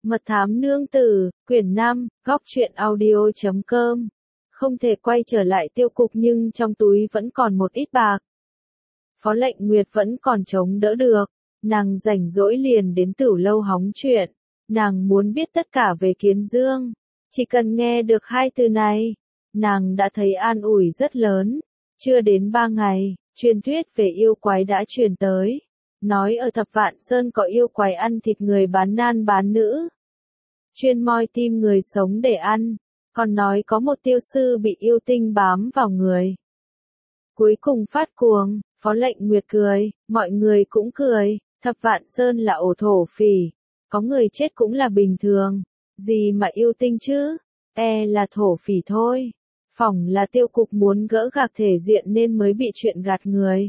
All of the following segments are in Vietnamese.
Mật thám nương tử, quyển 5, góc truyện audio.com. Không thể quay trở lại tiêu cục nhưng trong túi vẫn còn một ít bạc. Phó Lệnh Nguyệt vẫn còn chống đỡ được, nàng rảnh rỗi liền đến Tửu Lâu hóng chuyện. Nàng muốn biết tất cả về Kiến Dương, chỉ cần nghe được hai từ này, nàng đã thấy an ủi rất lớn. Chưa đến 3 ngày, truyền thuyết về yêu quái đã truyền tới. Nói ở Thập Vạn Sơn có yêu quái ăn thịt người bán nam bán nữ, chuyên moi tim người sống để ăn, còn nói có một tiêu sư bị yêu tinh bám vào người. Cuối cùng phát cuồng, Phó Lệnh Nguyệt cười, mọi người cũng cười, Thập Vạn Sơn là ổ thổ phỉ, có người chết cũng là bình thường, gì mà yêu tinh chứ, là thổ phỉ thôi. Phỏng là tiêu cục muốn gỡ gạc thể diện nên mới bị chuyện gạt người.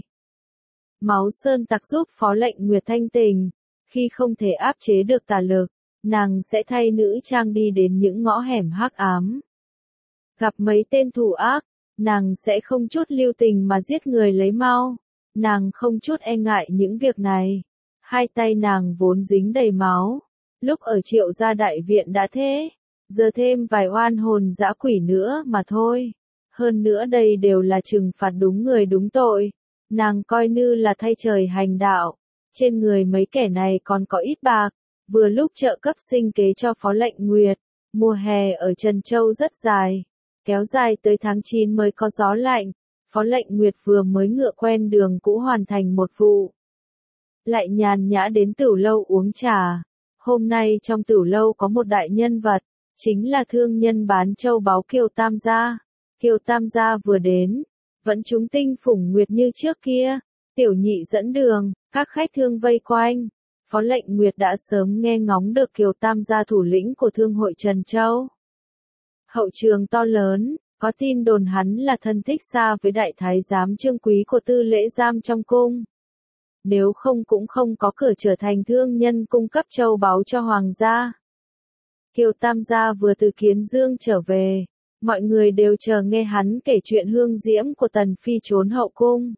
Máu sơn tặc giúp Phó Lệnh Nguyệt thanh tình, khi không thể áp chế được tà lực, nàng sẽ thay nữ trang đi đến những ngõ hẻm hắc ám. Gặp mấy tên thủ ác, nàng sẽ không chút lưu tình mà giết người lấy mau. Nàng không chút e ngại những việc này. Hai tay nàng vốn dính đầy máu. Lúc ở Triệu gia đại viện đã thế, giờ thêm vài oan hồn dã quỷ nữa mà thôi. Hơn nữa đây đều là trừng phạt đúng người đúng tội. Nàng coi như là thay trời hành đạo. Trên người mấy kẻ này còn có ít bạc, vừa lúc trợ cấp sinh kế cho Phó Lệnh Nguyệt. Mùa hè ở Trần Châu rất dài, kéo dài tới tháng 9 mới có gió lạnh. Phó Lệnh Nguyệt vừa mới ngựa quen đường cũ hoàn thành một vụ, lại nhàn nhã đến Tửu Lâu uống trà. Hôm nay trong Tửu Lâu có một đại nhân vật, chính là thương nhân bán châu báu Kiều Tam gia. Kiều Tam gia vừa đến, vẫn trúng tinh phủng nguyệt như trước kia. Tiểu nhị dẫn đường, các khách thương vây quanh. Phó Lệnh Nguyệt đã sớm nghe ngóng được Kiều Tam gia thủ lĩnh của thương hội Trần Châu. Hậu trường to lớn, có tin đồn hắn là thân thích xa với đại thái giám Trương Quý của tư lễ giam trong cung. Nếu không cũng không có cửa trở thành thương nhân cung cấp châu báu cho hoàng gia. Kiều Tam gia vừa từ Kiến Dương trở về, mọi người đều chờ nghe hắn kể chuyện hương diễm của Tần Phi trốn hậu cung.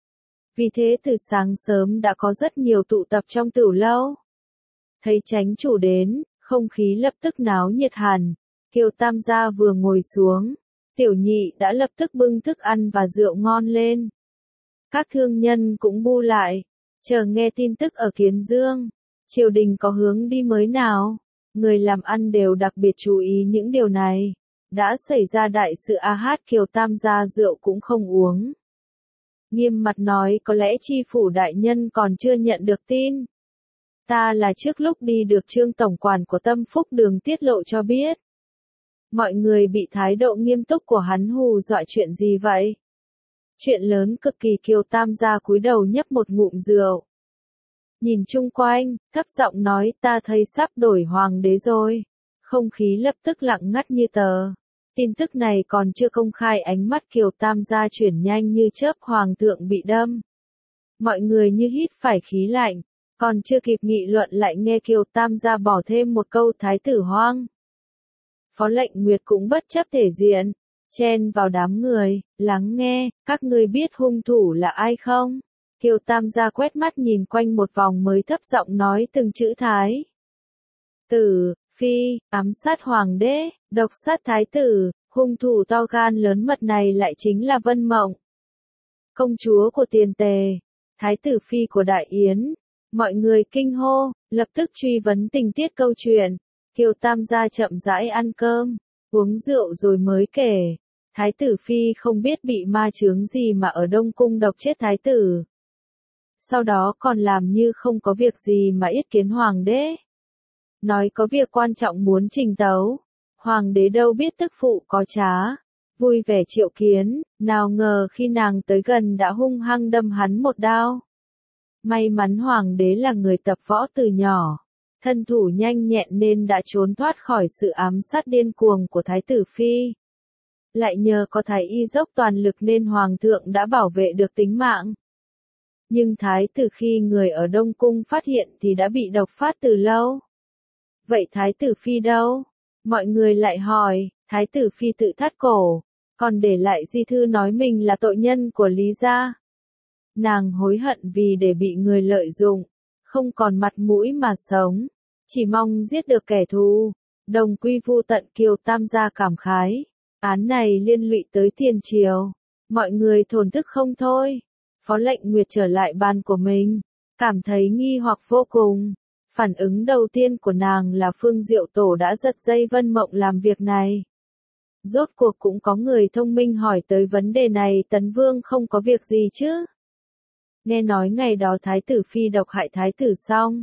Vì thế từ sáng sớm đã có rất nhiều tụ tập trong Tửu Lâu. Thấy chánh chủ đến, không khí lập tức náo nhiệt hẳn. Kiều Tam gia vừa ngồi xuống, tiểu nhị đã lập tức bưng thức ăn và rượu ngon lên. Các thương nhân cũng bu lại, chờ nghe tin tức ở Kiến Dương. Triều đình có hướng đi mới nào? Người làm ăn đều đặc biệt chú ý những điều này. Đã xảy ra đại sự Kiều Tam gia rượu cũng không uống. Nghiêm mặt nói có lẽ chi phủ đại nhân còn chưa nhận được tin. Ta là trước lúc đi được Trương tổng quản của Tâm Phúc Đường tiết lộ cho biết. Mọi người bị thái độ nghiêm túc của hắn hù dọa chuyện gì vậy? Chuyện lớn cực kỳ. Kiều Tam gia cúi đầu nhấp một ngụm rượu. Nhìn chung quanh, thấp giọng nói ta thấy sắp đổi hoàng đế rồi. Không khí lập tức lặng ngắt như tờ. Tin tức này còn chưa công khai, ánh mắt Kiều Tam gia chuyển nhanh như chớp. Hoàng thượng bị đâm. Mọi người như hít phải khí lạnh, còn chưa kịp nghị luận lại nghe Kiều Tam gia bỏ thêm một câu thái tử hoang. Phó Lệnh Nguyệt cũng bất chấp thể diện, chen vào đám người, lắng nghe, các ngươi biết hung thủ là ai không? Kiều Tam gia quét mắt nhìn quanh một vòng mới thấp giọng nói từng chữ thái tử phi, ám sát hoàng đế, độc sát thái tử, hung thủ to gan lớn mật này lại chính là Vân Mộng, công chúa của Tiền Tề, thái tử phi của Đại Yến. Mọi người kinh hô, lập tức truy vấn tình tiết câu chuyện. Kiều Tam gia chậm rãi ăn cơm, uống rượu rồi mới kể. Thái tử phi không biết bị ma chướng gì mà ở Đông Cung độc chết thái tử. Sau đó còn làm như không có việc gì mà yết kiến hoàng đế. Nói có việc quan trọng muốn trình tấu. Hoàng đế đâu biết tức phụ có trá. Vui vẻ triệu kiến, nào ngờ khi nàng tới gần đã hung hăng đâm hắn một đao. May mắn hoàng đế là người tập võ từ nhỏ. Thân thủ nhanh nhẹn nên đã trốn thoát khỏi sự ám sát điên cuồng của thái tử phi. Lại nhờ có thái y dốc toàn lực nên hoàng thượng đã bảo vệ được tính mạng. Nhưng thái tử khi người ở Đông Cung phát hiện thì đã bị độc phát từ lâu. Vậy thái tử phi đâu? Mọi người lại hỏi, thái tử phi tự thắt cổ, còn để lại di thư nói mình là tội nhân của Lý gia. Nàng hối hận vì để bị người lợi dụng, không còn mặt mũi mà sống. Chỉ mong giết được kẻ thù, đồng quy vu tận. Kiều Tam gia cảm khái. Án này liên lụy tới tiền triều. Mọi người thổn thức không thôi. Phó Lệnh Nguyệt trở lại bàn của mình, cảm thấy nghi hoặc vô cùng. Phản ứng đầu tiên của nàng là Phương Diệu Tổ đã giật dây Vân Mộng làm việc này. Rốt cuộc cũng có người thông minh hỏi tới vấn đề này, Tấn Vương không có việc gì chứ? Nghe nói ngày đó Thái tử Phi độc hại Thái tử xong.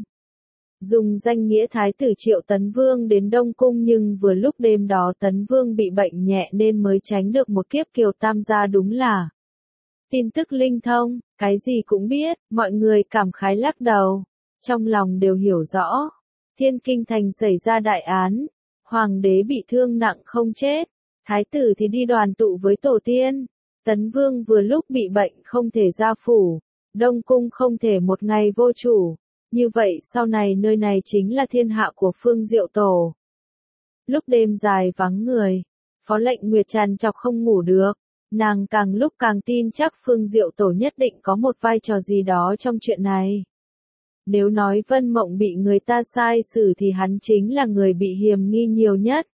Dùng danh nghĩa Thái tử triệu Tấn Vương đến Đông Cung, nhưng vừa lúc đêm đó Tấn Vương bị bệnh nhẹ nên mới tránh được một kiếp. Kiều Tam gia đúng là tin tức linh thông, cái gì cũng biết. Mọi người cảm khái lắc đầu, trong lòng đều hiểu rõ. Thiên Kinh Thành xảy ra đại án, hoàng đế bị thương nặng không chết, thái tử thì đi đoàn tụ với tổ tiên. Tấn Vương vừa lúc bị bệnh không thể ra phủ, Đông Cung không thể một ngày vô chủ. Như vậy sau này nơi này chính là thiên hạ của Phương Diệu Tổ. Lúc đêm dài vắng người, Phó Lệnh Nguyệt trằn trọc không ngủ được. Nàng càng lúc càng tin chắc Phương Diệu Tổ nhất định có một vai trò gì đó trong chuyện này. Nếu nói Vân Mộng bị người ta sai xử thì hắn chính là người bị hiềm nghi nhiều nhất.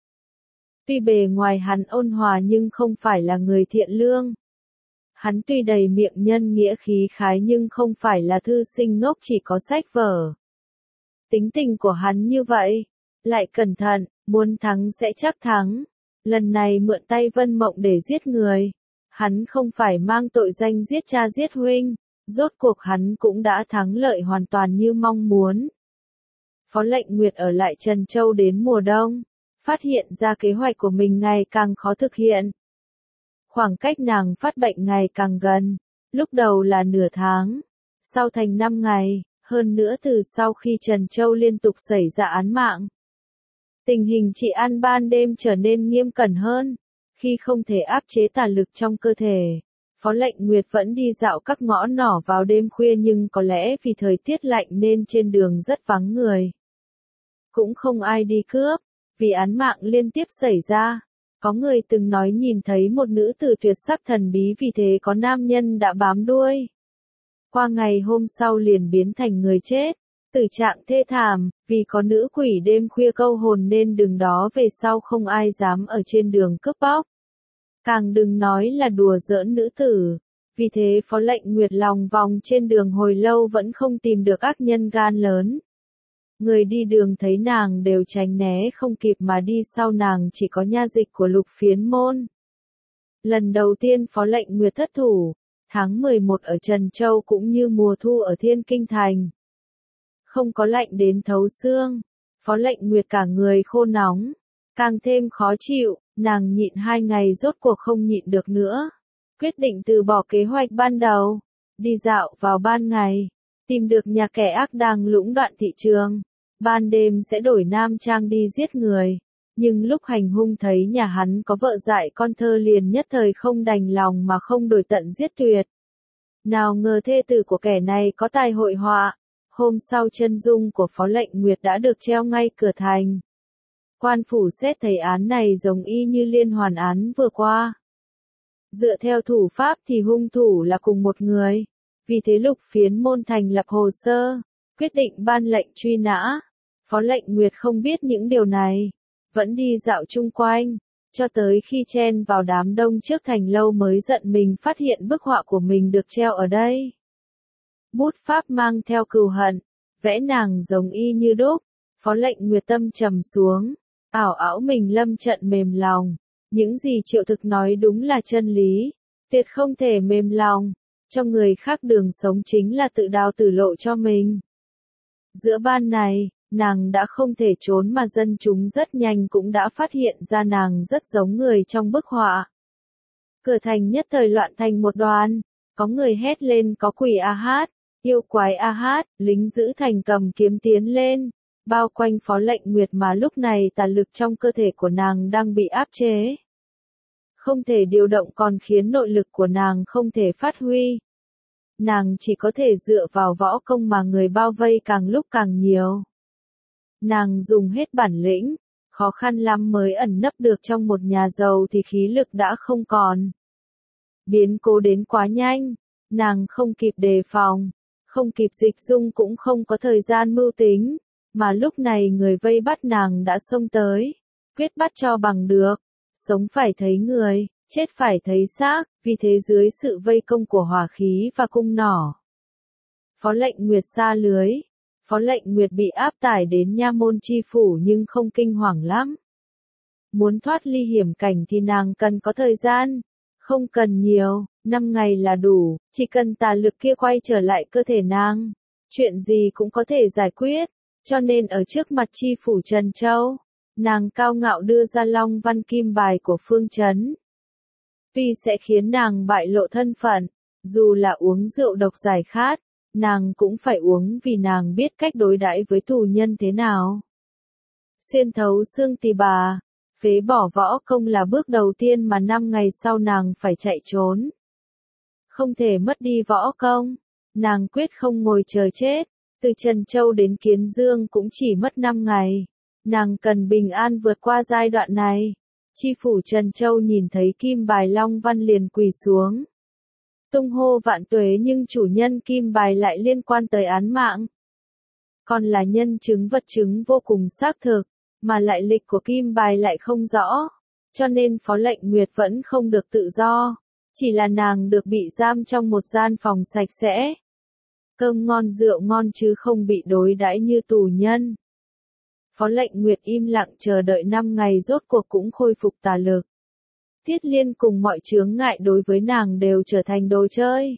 Tuy bề ngoài hắn ôn hòa nhưng không phải là người thiện lương. Hắn tuy đầy miệng nhân nghĩa khí khái nhưng không phải là thư sinh ngốc chỉ có sách vở. Tính tình của hắn như vậy, lại cẩn thận, muốn thắng sẽ chắc thắng. Lần này mượn tay Vân Mộng để giết người. Hắn không phải mang tội danh giết cha giết huynh, rốt cuộc hắn cũng đã thắng lợi hoàn toàn như mong muốn. Phó Lệnh Nguyệt ở lại Trần Châu đến mùa đông, phát hiện ra kế hoạch của mình ngày càng khó thực hiện. Khoảng cách nàng phát bệnh ngày càng gần, lúc đầu là nửa tháng, sau thành 5 ngày, hơn nữa từ sau khi Trần Châu liên tục xảy ra án mạng. Tình hình trị an ban đêm trở nên nghiêm cẩn hơn. Khi không thể áp chế tà lực trong cơ thể, Phó Lệnh Nguyệt vẫn đi dạo các ngõ nhỏ vào đêm khuya, nhưng có lẽ vì thời tiết lạnh nên trên đường rất vắng người. Cũng không ai đi cướp, vì án mạng liên tiếp xảy ra. Có người từng nói nhìn thấy một nữ tử tuyệt sắc thần bí, vì thế có nam nhân đã bám đuôi. Qua ngày hôm sau liền biến thành người chết. Tử trạng thê thảm, vì có nữ quỷ đêm khuya câu hồn nên đường đó về sau không ai dám ở trên đường cướp bóc. Càng đừng nói là đùa giỡn nữ tử. Vì thế Phó Lệnh Nguyệt lòng vòng trên đường hồi lâu vẫn không tìm được ác nhân gan lớn. Người đi đường thấy nàng đều tránh né không kịp mà đi sau nàng chỉ có nha dịch của Lục Phiến Môn. Lần đầu tiên Phó Lệnh Nguyệt thất thủ, tháng 11 ở Trần Châu cũng như mùa thu ở Thiên Kinh Thành. Không có lạnh đến thấu xương, Phó Lệnh Nguyệt cả người khô nóng, càng thêm khó chịu, nàng nhịn 2 ngày rốt cuộc không nhịn được nữa. Quyết định từ bỏ kế hoạch ban đầu, đi dạo vào ban ngày, tìm được nhà kẻ ác đang lũng đoạn thị trường. Ban đêm sẽ đổi nam trang đi giết người, nhưng lúc hành hung thấy nhà hắn có vợ dại con thơ liền nhất thời không đành lòng mà không đổi tận giết tuyệt. Nào ngờ thê tử của kẻ này có tài hội họa, hôm sau chân dung của Phó Lệnh Nguyệt đã được treo ngay cửa thành. Quan phủ xét thấy án này giống y như liên hoàn án vừa qua. Dựa theo thủ pháp thì hung thủ là cùng một người, vì thế Lục Phiến Môn thành lập hồ sơ, quyết định ban lệnh truy nã. Phó Lệnh Nguyệt không biết những điều này, vẫn đi dạo chung quanh, cho tới khi chen vào đám đông trước thành lâu mới giận mình phát hiện bức họa của mình được treo ở đây. Bút pháp mang theo cừu hận, vẽ nàng giống y như đúc. Phó Lệnh Nguyệt tâm trầm xuống, ảo ảo mình lâm trận mềm lòng. Những gì Triệu Thực nói đúng là chân lý, tuyệt không thể mềm lòng. Cho người khác đường sống chính là tự đào tử lộ cho mình. Giữa ban này, nàng đã không thể trốn mà dân chúng rất nhanh cũng đã phát hiện ra nàng rất giống người trong bức họa. Cửa thành nhất thời loạn thành một đoàn, có người hét lên có quỷ A Hát, yêu quái A Hát, lính giữ thành cầm kiếm tiến lên, bao quanh Phó Lệnh Nguyệt mà lúc này tà lực trong cơ thể của nàng đang bị áp chế. Không thể điều động còn khiến nội lực của nàng không thể phát huy. Nàng chỉ có thể dựa vào võ công mà người bao vây càng lúc càng nhiều. Nàng dùng hết bản lĩnh, khó khăn lắm mới ẩn nấp được trong một nhà giàu thì khí lực đã không còn. Biến cố đến quá nhanh, nàng không kịp đề phòng, không kịp dịch dung cũng không có thời gian mưu tính. mà lúc này người vây bắt nàng đã xông tới, quyết bắt cho bằng được, sống phải thấy người, chết phải thấy xác, vì thế dưới sự vây công của hỏa khí và cung nỏ, Phó Lệnh Nguyệt sa lưới. Phó Lệnh Nguyệt bị áp tải đến nha môn chi phủ nhưng không kinh hoàng lắm. Muốn thoát ly hiểm cảnh thì nàng cần có thời gian, không cần nhiều, 5 ngày là đủ, chỉ cần tà lực kia quay trở lại cơ thể nàng, chuyện gì cũng có thể giải quyết, cho nên ở trước mặt chi phủ Trần Châu, nàng cao ngạo đưa ra long văn kim bài của phương trấn. Tuy sẽ khiến nàng bại lộ thân phận, dù là uống rượu độc giải khát, nàng cũng phải uống vì nàng biết cách đối đãi với tù nhân thế nào. Xuyên thấu xương tỳ bà, phế bỏ võ công là bước đầu tiên mà 5 ngày sau nàng phải chạy trốn. Không thể mất đi võ công, nàng quyết không ngồi chờ chết, từ Trần Châu đến Kiến Dương cũng chỉ mất 5 ngày. Nàng cần bình an vượt qua giai đoạn này. Chi phủ Trần Châu nhìn thấy kim bài long văn liền quỳ xuống. Tung hô vạn tuế, nhưng chủ nhân kim bài lại liên quan tới án mạng. Còn là nhân chứng vật chứng vô cùng xác thực, mà lại lịch của kim bài lại không rõ, cho nên Phó Lệnh Nguyệt vẫn không được tự do, chỉ là nàng được bị giam trong một gian phòng sạch sẽ. Cơm ngon rượu ngon chứ không bị đối đãi như tù nhân. Phó Lệnh Nguyệt im lặng chờ đợi 5 ngày rốt cuộc cũng khôi phục tà lực. Tiết Liên cùng mọi chướng ngại đối với nàng đều trở thành đồ chơi.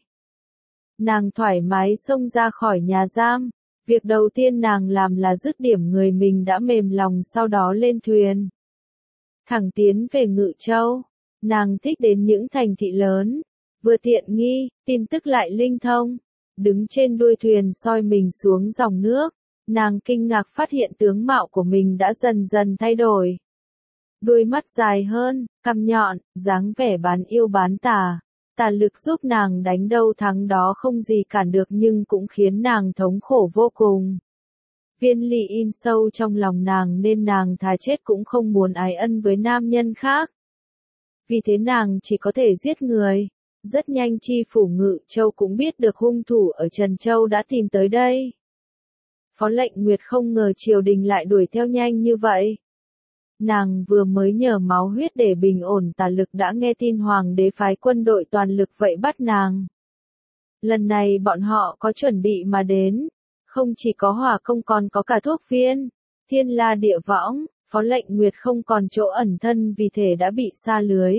Nàng thoải mái xông ra khỏi nhà giam, việc đầu tiên nàng làm là dứt điểm người mình đã mềm lòng, sau đó lên thuyền. Thẳng tiến về Ngự Châu, nàng thích đến những thành thị lớn, vừa tiện nghi, tin tức lại linh thông. Đứng trên đuôi thuyền soi mình xuống dòng nước, nàng kinh ngạc phát hiện tướng mạo của mình đã dần dần thay đổi. Đuôi mắt dài hơn, cằm nhọn, dáng vẻ bán yêu bán tà. Tà lực giúp nàng đánh đâu thắng đó không gì cản được, nhưng cũng khiến nàng thống khổ vô cùng. Viên Ly in sâu trong lòng nàng nên nàng thà chết cũng không muốn ái ân với nam nhân khác. Vì thế nàng chỉ có thể giết người. Rất nhanh chi phủ Ngự Châu cũng biết được hung thủ ở Trần Châu đã tìm tới đây. Phó Lệnh Nguyệt không ngờ triều đình lại đuổi theo nhanh như vậy. Nàng vừa mới nhờ máu huyết để bình ổn tà lực đã nghe tin hoàng đế phái quân đội toàn lực vậy bắt nàng. Lần này bọn họ có chuẩn bị mà đến, không chỉ có hỏa công còn có cả thuốc viên, thiên la địa võng. Phó Lệnh Nguyệt không còn chỗ ẩn thân vì thể đã bị sa lưới.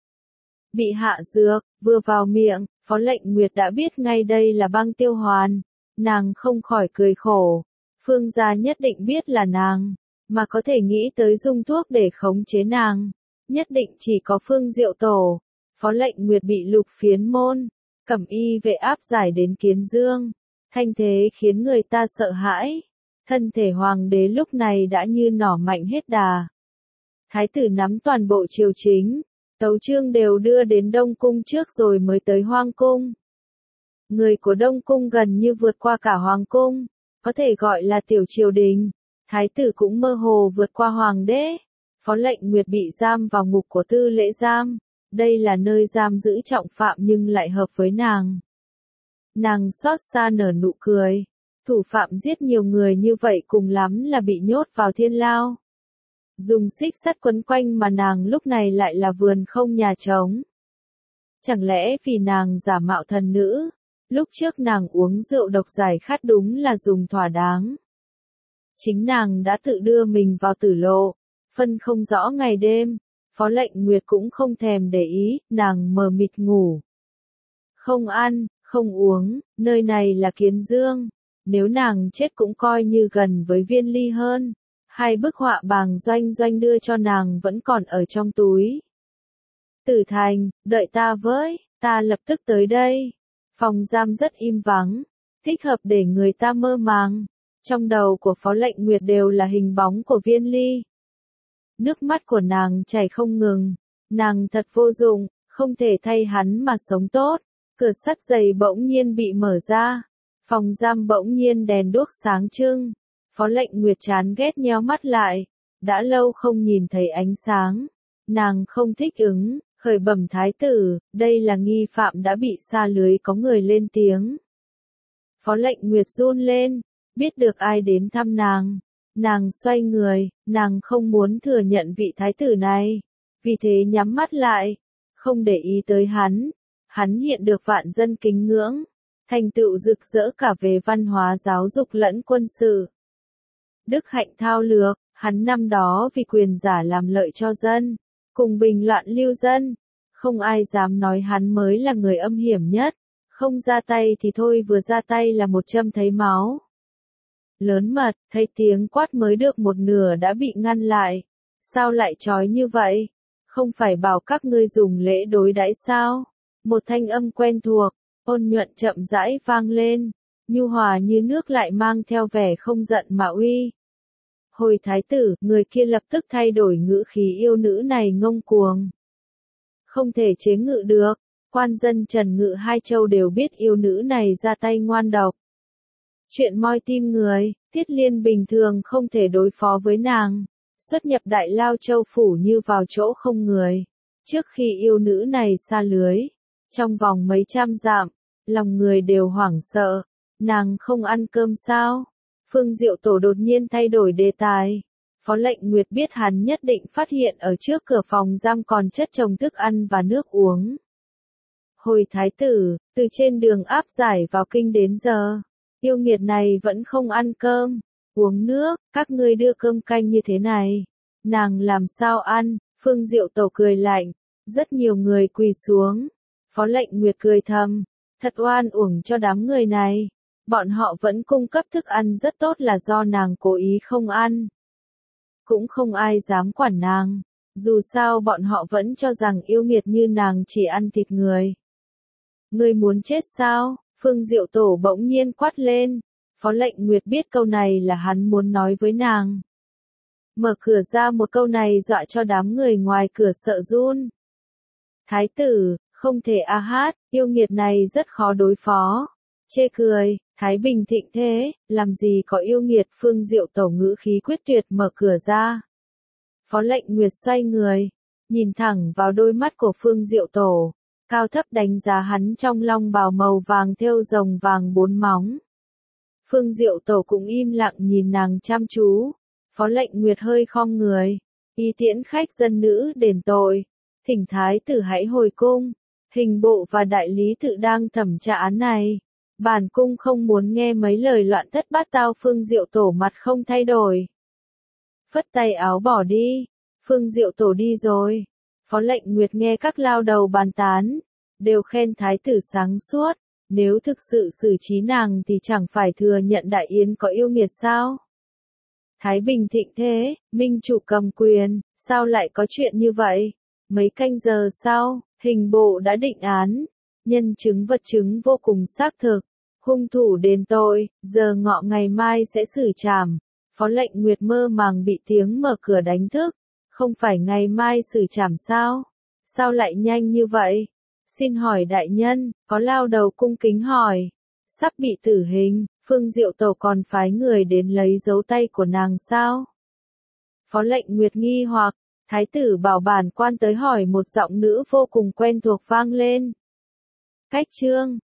Bị hạ dược, vừa vào miệng, Phó Lệnh Nguyệt đã biết ngay đây là băng tiêu hoàn. Nàng không khỏi cười khổ. Phương gia nhất định biết là nàng, mà có thể nghĩ tới dùng thuốc để khống chế nàng. Nhất định chỉ có Phương Diệu Tổ. Phó Lệnh Nguyệt bị Lục Phiến Môn, Cẩm Y vệ áp giải đến Kiến Dương. Thanh thế khiến người ta sợ hãi. Thân thể hoàng đế lúc này đã như nỏ mạnh hết đà. Thái tử nắm toàn bộ triều chính. Tấu chương đều đưa đến Đông Cung trước rồi mới tới Hoang Cung. Người của Đông Cung gần như vượt qua cả Hoàng Cung, có thể gọi là tiểu triều đình. Thái tử cũng mơ hồ vượt qua hoàng đế. Phó Lệnh Nguyệt bị giam vào ngục của tư lễ giam. Đây là nơi giam giữ trọng phạm nhưng lại hợp với nàng. Nàng xót xa nở nụ cười. Thủ phạm giết nhiều người như vậy cùng lắm là bị nhốt vào thiên lao. Dùng xích sắt quấn quanh mà nàng lúc này lại là vườn không nhà trống. Chẳng lẽ vì nàng giả mạo thần nữ, lúc trước nàng uống rượu độc giải khát đúng là dùng thỏa đáng. Chính nàng đã tự đưa mình vào tử lộ, phân không rõ ngày đêm. Phó Lệnh Nguyệt cũng không thèm để ý, nàng mờ mịt ngủ. Không ăn, không uống, nơi này là Kiến Dương. Nếu nàng chết cũng coi như gần với Viên Ly hơn. 2 bức họa bàng Doanh Doanh đưa cho nàng vẫn còn ở trong túi. Tử Thành, đợi ta với, ta lập tức tới đây. Phòng giam rất im vắng, thích hợp để người ta mơ màng. Trong đầu của Phó Lệnh Nguyệt đều là hình bóng của Viên Ly. Nước mắt của nàng chảy không ngừng. Nàng thật vô dụng, không thể thay hắn mà sống tốt. Cửa sắt dày bỗng nhiên bị mở ra. Phòng giam bỗng nhiên đèn đuốc sáng trưng. Phó Lệnh Nguyệt chán ghét nheo mắt lại. Đã lâu không nhìn thấy ánh sáng. Nàng không thích ứng, khởi bẩm thái tử, đây là nghi phạm đã bị sa lưới, có người lên tiếng. Phó Lệnh Nguyệt run lên. biết được ai đến thăm nàng. Nàng xoay người, nàng không muốn thừa nhận vị thái tử này, vì thế nhắm mắt lại, không để ý tới hắn. Hắn hiện được vạn dân kính ngưỡng, thành tựu rực rỡ cả về văn hóa giáo dục lẫn quân sự. Đức hạnh thao lược, hắn năm đó vì quyền giả làm lợi cho dân, cùng bình loạn lưu dân, không ai dám nói hắn mới là người âm hiểm nhất, không ra tay thì thôi vừa ra tay là một châm thấy máu. Lớn mật, thấy tiếng quát mới được một nửa đã bị ngăn lại. Sao lại trói như vậy? Không phải bảo các ngươi dùng lễ đối đãi sao? Một thanh âm quen thuộc, ôn nhuận chậm rãi vang lên, nhu hòa như nước lại mang theo vẻ không giận mà uy. Hồi thái tử, người kia lập tức thay đổi ngữ khí yêu nữ này ngông cuồng. Không thể chế ngự được, quan dân Trần Ngự hai châu đều biết yêu nữ này ra tay ngoan độc. Chuyện moi tim người, Tiết Liên bình thường không thể đối phó với nàng, xuất nhập Đại Lao Châu phủ như vào chỗ không người. Trước khi yêu nữ này xa lưới, trong vòng mấy trăm dặm, lòng người đều hoảng sợ, nàng không ăn cơm sao? Phương Diệu Tổ đột nhiên thay đổi đề tài. Phó Lệnh Nguyệt biết hắn nhất định phát hiện ở trước cửa phòng giam còn chất chồng thức ăn và nước uống. Hồi thái tử, từ trên đường áp giải vào kinh đến giờ, yêu nghiệt này vẫn không ăn cơm, uống nước, các ngươi đưa cơm canh như thế này. Nàng làm sao ăn? Phương Diệu Tổ cười lạnh, rất nhiều người quỳ xuống. Phó Lệnh Nguyệt cười thầm, thật oan uổng cho đám người này. Bọn họ vẫn cung cấp thức ăn rất tốt là do nàng cố ý không ăn. Cũng không ai dám quản nàng, dù sao bọn họ vẫn cho rằng yêu nghiệt như nàng chỉ ăn thịt người. Ngươi muốn chết sao? Phương Diệu Tổ bỗng nhiên quát lên. Phó Lệnh Nguyệt biết câu này là hắn muốn nói với nàng. Mở cửa ra một câu này dọa cho đám người ngoài cửa sợ run. Thái tử, không thể a hát, yêu nghiệt này rất khó đối phó. Chê cười, Thái Bình thịnh thế, làm gì có yêu nghiệt. Phương Diệu Tổ ngữ khí quyết tuyệt mở cửa ra. Phó Lệnh Nguyệt xoay người, nhìn thẳng vào đôi mắt của Phương Diệu Tổ, cao thấp đánh giá hắn trong long bào màu vàng thêu rồng vàng 4 móng. Phương Diệu Tổ cũng im lặng nhìn nàng chăm chú. Phó Lệnh Nguyệt hơi khom người, ý tiễn khách dân nữ đền tội, thỉnh thái tử hãy hồi cung. Hình bộ và đại lý tự đang thẩm tra án này. Bản cung không muốn nghe mấy lời loạn thất bát tao. Phương Diệu Tổ mặt không thay đổi, phất tay áo bỏ đi. Phương Diệu Tổ đi rồi. Phó Lệnh Nguyệt nghe các lao đầu bàn tán, đều khen thái tử sáng suốt. Nếu thực sự xử trí nàng thì chẳng phải thừa nhận Đại Yến có yêu nghiệt sao? Thái Bình thịnh thế, minh chủ cầm quyền, sao lại có chuyện như vậy? Mấy canh giờ sau, hình bộ đã định án, nhân chứng vật chứng vô cùng xác thực, hung thủ đền tội, giờ ngọ ngày mai sẽ xử trảm. Phó Lệnh Nguyệt mơ màng bị tiếng mở cửa đánh thức, không phải ngày mai xử trảm sao? Sao lại nhanh như vậy? Xin hỏi đại nhân, có lao đầu cung kính hỏi, sắp bị tử hình, Phương Diệu Tổ còn phái người đến lấy dấu tay của nàng sao? Phó Lệnh Nguyệt nghi hoặc, thái tử bảo bản quan tới hỏi. Một giọng nữ vô cùng quen thuộc vang lên. Cách chương